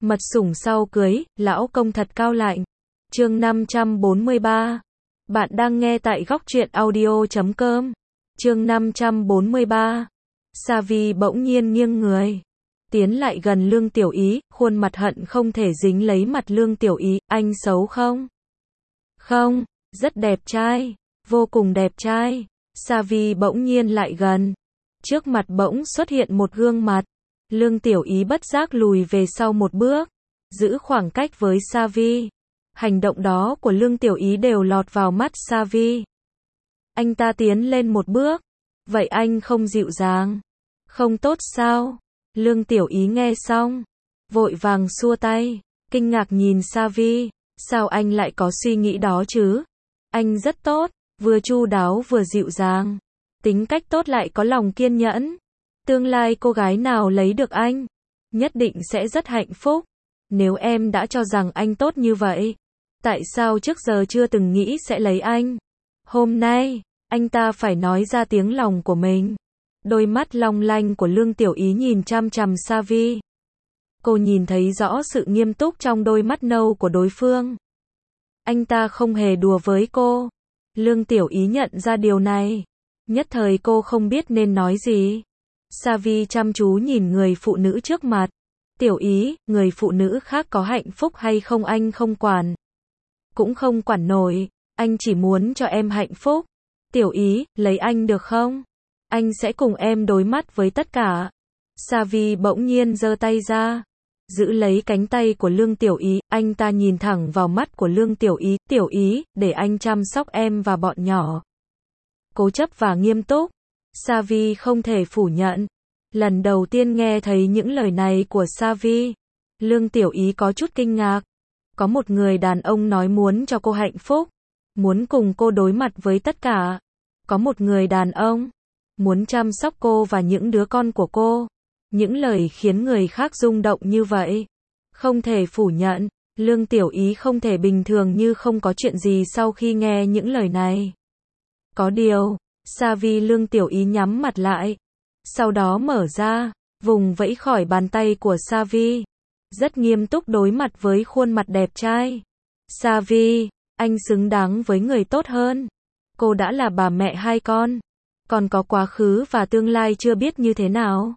Mật sủng sau cưới, lão công thật cao lạnh. Chương 543. Bạn đang nghe tại góc truyện audio.com. Chương 543. Sa Vi bỗng nhiên nghiêng người, tiến lại gần Lương Tiểu Ý, khuôn mặt hận không thể dính lấy mặt Lương Tiểu Ý, anh xấu không? Không, rất đẹp trai, vô cùng đẹp trai. Sa Vi bỗng nhiên lại gần, trước mặt bỗng xuất hiện một gương mặt. Lương Tiểu Ý bất giác lùi về sau một bước, giữ khoảng cách với Sa Vi. Hành động đó của Lương Tiểu Ý đều lọt vào mắt Sa Vi. Anh ta tiến lên một bước, vậy anh không dịu dàng, không tốt sao? Lương Tiểu Ý nghe xong, vội vàng xua tay, kinh ngạc nhìn Sa Vi, sao anh lại có suy nghĩ đó chứ? Anh rất tốt, vừa chu đáo vừa dịu dàng, tính cách tốt lại có lòng kiên nhẫn. Tương lai cô gái nào lấy được anh, nhất định sẽ rất hạnh phúc. Nếu em đã cho rằng anh tốt như vậy, tại sao trước giờ chưa từng nghĩ sẽ lấy anh? Hôm nay, anh ta phải nói ra tiếng lòng của mình. Đôi mắt long lanh của Lương Tiểu Ý nhìn chằm chằm Sa Vi. Cô nhìn thấy rõ sự nghiêm túc trong đôi mắt nâu của đối phương. Anh ta không hề đùa với cô. Lương Tiểu Ý nhận ra điều này. Nhất thời cô không biết nên nói gì. Sa Vi chăm chú nhìn người phụ nữ trước mặt. Tiểu Ý, người phụ nữ khác có hạnh phúc hay không anh không quản. Cũng không quản nổi, anh chỉ muốn cho em hạnh phúc. Tiểu Ý, lấy anh được không? Anh sẽ cùng em đối mắt với tất cả. Sa Vi bỗng nhiên giơ tay ra, giữ lấy cánh tay của Lương Tiểu Ý, anh ta nhìn thẳng vào mắt của Lương Tiểu Ý, Tiểu Ý, để anh chăm sóc em và bọn nhỏ. Cố chấp và nghiêm túc. Sa Vi không thể phủ nhận. Lần đầu tiên nghe thấy những lời này của Sa Vi, Lương Tiểu Ý có chút kinh ngạc. Có một người đàn ông nói muốn cho cô hạnh phúc, muốn cùng cô đối mặt với tất cả. Có một người đàn ông muốn chăm sóc cô và những đứa con của cô. Những lời khiến người khác rung động như vậy. Không thể phủ nhận, Lương Tiểu Ý không thể bình thường như không có chuyện gì sau khi nghe những lời này. Có điều, Sa Vi Lương Tiểu Ý nhắm mặt lại, sau đó mở ra, vùng vẫy khỏi bàn tay của Sa Vi. Rất nghiêm túc đối mặt với khuôn mặt đẹp trai. Sa Vi, anh xứng đáng với người tốt hơn. Cô đã là bà mẹ hai con, còn có quá khứ và tương lai chưa biết như thế nào.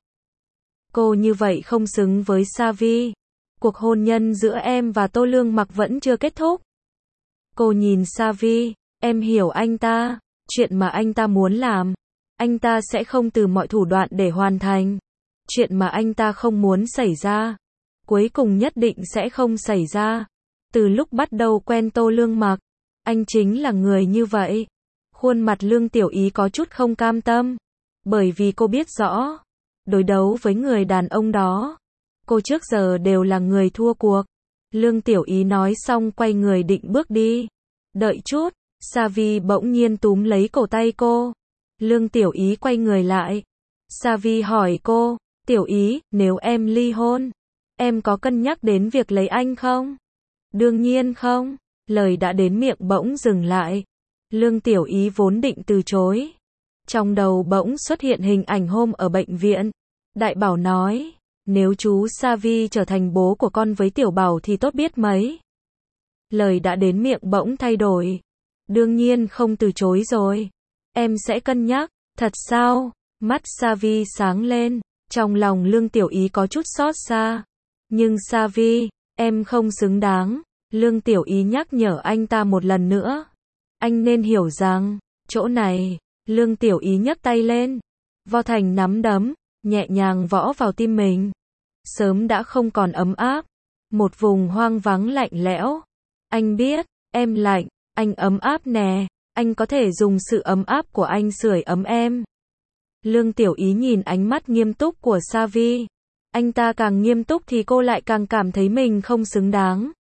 Cô như vậy không xứng với Sa Vi. Cuộc hôn nhân giữa em và Tô Lương Mặc vẫn chưa kết thúc. Cô nhìn Sa Vi, em hiểu anh ta, chuyện mà anh ta muốn làm, anh ta sẽ không từ mọi thủ đoạn để hoàn thành. Chuyện mà anh ta không muốn xảy ra, cuối cùng nhất định sẽ không xảy ra. Từ lúc bắt đầu quen Tô Lương Mặc, anh chính là người như vậy. Khuôn mặt Lương Tiểu Ý có chút không cam tâm, bởi vì cô biết rõ, đối đấu với người đàn ông đó, cô trước giờ đều là người thua cuộc. Lương Tiểu Ý nói xong quay người định bước đi. Đợi chút, Sa Vi bỗng nhiên túm lấy cổ tay cô. Lương Tiểu Ý quay người lại. Sa Vi hỏi cô, Tiểu Ý, nếu em ly hôn, em có cân nhắc đến việc lấy anh không? Đương nhiên không. Lời đã đến miệng bỗng dừng lại. Lương Tiểu Ý vốn định từ chối. Trong đầu bỗng xuất hiện hình ảnh hôm ở bệnh viện. Đại Bảo nói, nếu chú Sa Vi trở thành bố của con với Tiểu Bảo thì tốt biết mấy. Lời đã đến miệng bỗng thay đổi. Đương nhiên không từ chối rồi. Em sẽ cân nhắc. Thật sao? Mắt Sa Vi sáng lên. Trong lòng Lương Tiểu Ý có chút xót xa. Nhưng Sa Vi, em không xứng đáng. Lương Tiểu Ý nhắc nhở anh ta một lần nữa. Anh nên hiểu rằng, chỗ này, Lương Tiểu Ý nhấc tay lên, vo thành nắm đấm, nhẹ nhàng võ vào tim mình. Sớm đã không còn ấm áp, một vùng hoang vắng lạnh lẽo. Anh biết, em lạnh, anh ấm áp nè, anh có thể dùng sự ấm áp của anh sưởi ấm em. Lương Tiểu Ý nhìn ánh mắt nghiêm túc của Sa Vi. Anh ta càng nghiêm túc thì cô lại càng cảm thấy mình không xứng đáng.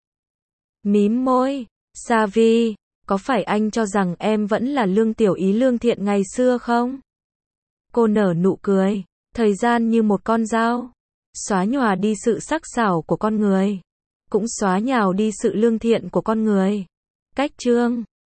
Mím môi, Sa Vi, có phải anh cho rằng em vẫn là Lương Tiểu Ý lương thiện ngày xưa không? Cô nở nụ cười, thời gian như một con dao, xóa nhòa đi sự sắc sảo của con người, cũng xóa nhào đi sự lương thiện của con người. Cách chương